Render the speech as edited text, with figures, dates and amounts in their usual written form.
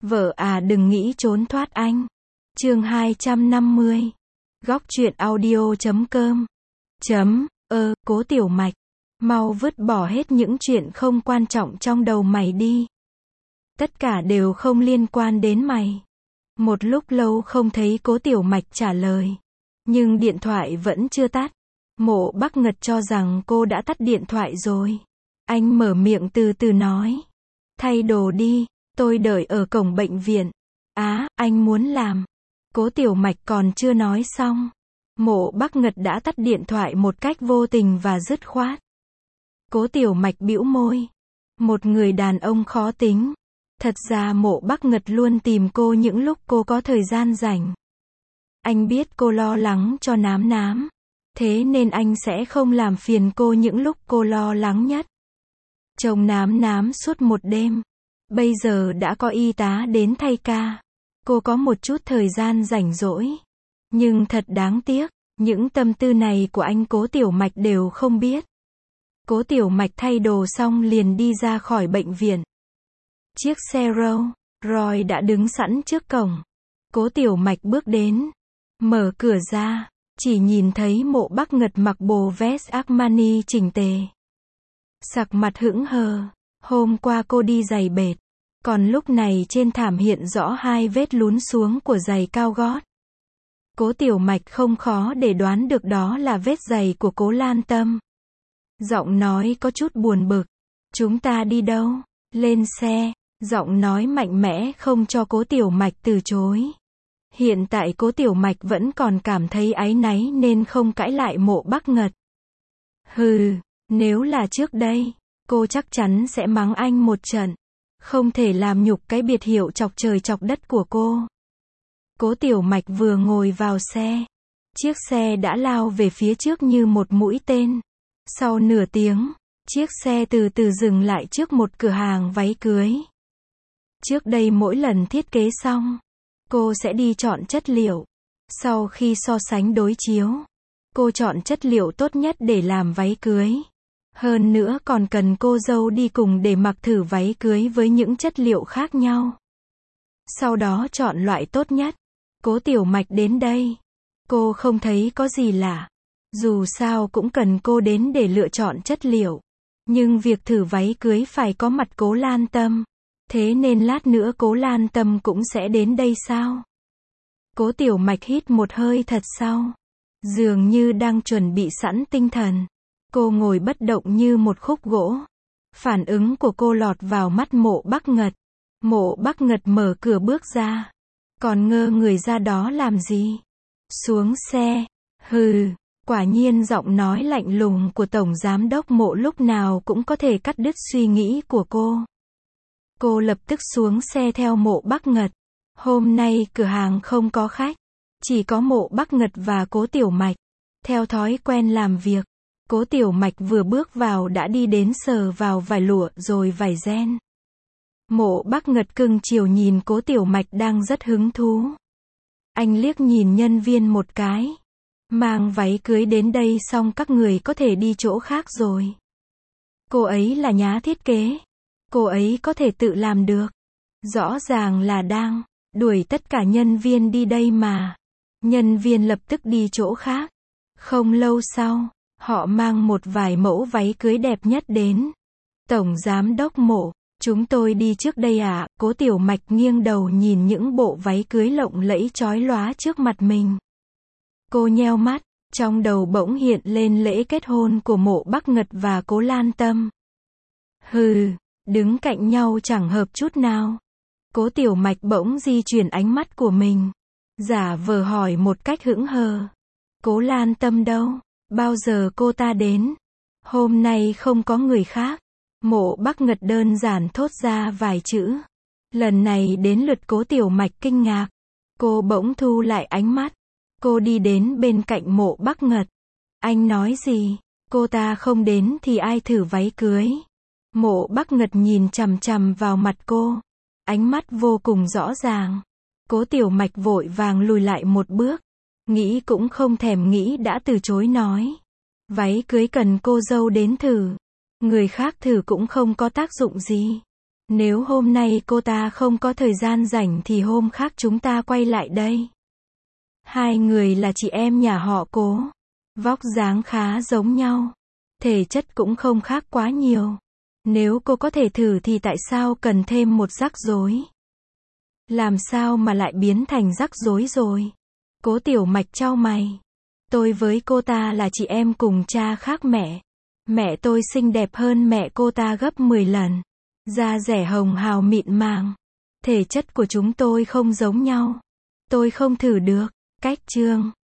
Vợ à đừng nghĩ trốn thoát anh. Chương 250. Góc truyện audio.com. Cố Tiểu Mạch, mau vứt bỏ hết những chuyện không quan trọng trong đầu mày đi. Tất cả đều không liên quan đến mày. Một lúc lâu không thấy Cố Tiểu Mạch trả lời. Nhưng điện thoại vẫn chưa tắt. Mộ Bắc Ngật cho rằng cô đã tắt điện thoại rồi. Anh mở miệng từ từ nói. Thay đồ đi, tôi đợi ở cổng bệnh viện. Anh muốn làm. Cố Tiểu Mạch còn chưa nói xong. Mộ Bắc Ngật đã tắt điện thoại một cách vô tình và dứt khoát. Cố Tiểu Mạch bĩu môi. Một người đàn ông khó tính. Thật ra Mộ Bắc Ngật luôn tìm cô những lúc cô có thời gian rảnh. Anh biết cô lo lắng cho Nám Nám. Thế nên anh sẽ không làm phiền cô những lúc cô lo lắng nhất. Trông Nám Nám suốt một đêm. Bây giờ đã có y tá đến thay ca. Cô có một chút thời gian rảnh rỗi. Nhưng thật đáng tiếc, những tâm tư này của anh Cố Tiểu Mạch đều không biết. Cố Tiểu Mạch thay đồ xong liền đi ra khỏi bệnh viện. Chiếc xe Rolls Royce đã đứng sẵn trước cổng. Cố Tiểu Mạch bước đến. Mở cửa ra, chỉ nhìn thấy Mộ Bắc Ngật mặc bộ vest Armani chỉnh tề. Sặc mặt hững hờ. Hôm qua cô đi giày bệt. Còn lúc này trên thảm hiện rõ hai vết lún xuống của giày cao gót. Cố Tiểu Mạch không khó để đoán được đó là vết giày của Cố Lan Tâm. Giọng nói có chút buồn bực. Chúng ta đi đâu? Lên xe. Giọng nói mạnh mẽ không cho Cố Tiểu Mạch từ chối. Hiện tại Cố Tiểu Mạch vẫn còn cảm thấy áy náy nên không cãi lại Mộ Bắc Ngật. Nếu là trước đây, cô chắc chắn sẽ mắng anh một trận. Không thể làm nhục cái biệt hiệu chọc trời chọc đất của cô. Cố Tiểu Mạch vừa ngồi vào xe. Chiếc xe đã lao về phía trước như một mũi tên. Sau nửa tiếng, chiếc xe từ từ dừng lại trước một cửa hàng váy cưới. Trước đây mỗi lần thiết kế xong, cô sẽ đi chọn chất liệu. Sau khi so sánh đối chiếu, cô chọn chất liệu tốt nhất để làm váy cưới. Hơn nữa còn cần cô dâu đi cùng để mặc thử váy cưới với những chất liệu khác nhau. Sau đó chọn loại tốt nhất. Cố Tiểu Mạch đến đây. Cô không thấy có gì lạ. Dù sao cũng cần cô đến để lựa chọn chất liệu. Nhưng việc thử váy cưới phải có mặt Cố Lan Tâm. Thế nên lát nữa Cố Lan Tâm cũng sẽ đến đây sao? Cố Tiểu Mạch hít một hơi thật sâu. Dường như đang chuẩn bị sẵn tinh thần. Cô ngồi bất động như một khúc gỗ. Phản ứng của cô lọt vào mắt Mộ Bắc Ngật. Mộ Bắc Ngật mở cửa bước ra. Còn ngơ người ra đó làm gì? Xuống xe. Quả nhiên giọng nói lạnh lùng của Tổng Giám đốc Mộ lúc nào cũng có thể cắt đứt suy nghĩ của cô. Cô lập tức xuống xe theo Mộ Bắc Ngật. Hôm nay cửa hàng không có khách. Chỉ có Mộ Bắc Ngật và Cố Tiểu Mạch. Theo thói quen làm việc, Cố Tiểu Mạch vừa bước vào đã đi đến sờ vào vải lụa rồi vải ren. Mộ Bắc Ngật cưng chiều nhìn Cố Tiểu Mạch đang rất hứng thú. Anh liếc nhìn nhân viên một cái. Mang váy cưới đến đây xong các người có thể đi chỗ khác rồi. Cô ấy là nhá thiết kế. Cô ấy có thể tự làm được. Rõ ràng là đang đuổi tất cả nhân viên đi đây mà. Nhân viên lập tức đi chỗ khác. Không lâu sau, họ mang một vài mẫu váy cưới đẹp nhất đến. Tổng Giám đốc Mộ, chúng tôi đi trước đây ạ. Cố Tiểu Mạch nghiêng đầu nhìn những bộ váy cưới lộng lẫy chói lóa trước mặt mình. Cô nheo mắt, trong đầu bỗng hiện lên lễ kết hôn của Mộ Bắc Ngật và Cố Lan Tâm. Đứng cạnh nhau chẳng hợp chút nào. Cố Tiểu Mạch bỗng di chuyển ánh mắt của mình. Giả vờ hỏi một cách hững hờ. Cố Lan Tâm đâu? Bao giờ cô ta đến? Hôm nay không có người khác. Mộ Bắc Ngật đơn giản thốt ra vài chữ. Lần này đến lượt Cố Tiểu Mạch kinh ngạc. Cô bỗng thu lại ánh mắt. Cô đi đến bên cạnh Mộ Bắc Ngật. Anh nói gì? Cô ta không đến thì ai thử váy cưới? Mộ Bắc Ngật nhìn chằm chằm vào mặt cô. Ánh mắt vô cùng rõ ràng. Cố Tiểu Mạch vội vàng lùi lại một bước. Nghĩ cũng không thèm nghĩ đã từ chối nói. Váy cưới cần cô dâu đến thử. Người khác thử cũng không có tác dụng gì. Nếu hôm nay cô ta không có thời gian rảnh thì hôm khác chúng ta quay lại đây. Hai người là chị em nhà họ Cố. Vóc dáng khá giống nhau. Thể chất cũng không khác quá nhiều. Nếu cô có thể thử thì tại sao cần thêm một rắc rối? Làm sao mà lại biến thành rắc rối rồi? Cố Tiểu Mạch chau mày. Tôi với cô ta là chị em cùng cha khác mẹ. Mẹ tôi xinh đẹp hơn mẹ cô ta gấp 10 lần. Da dẻ hồng hào mịn màng. Thể chất của chúng tôi không giống nhau. Tôi không thử được. Cách chương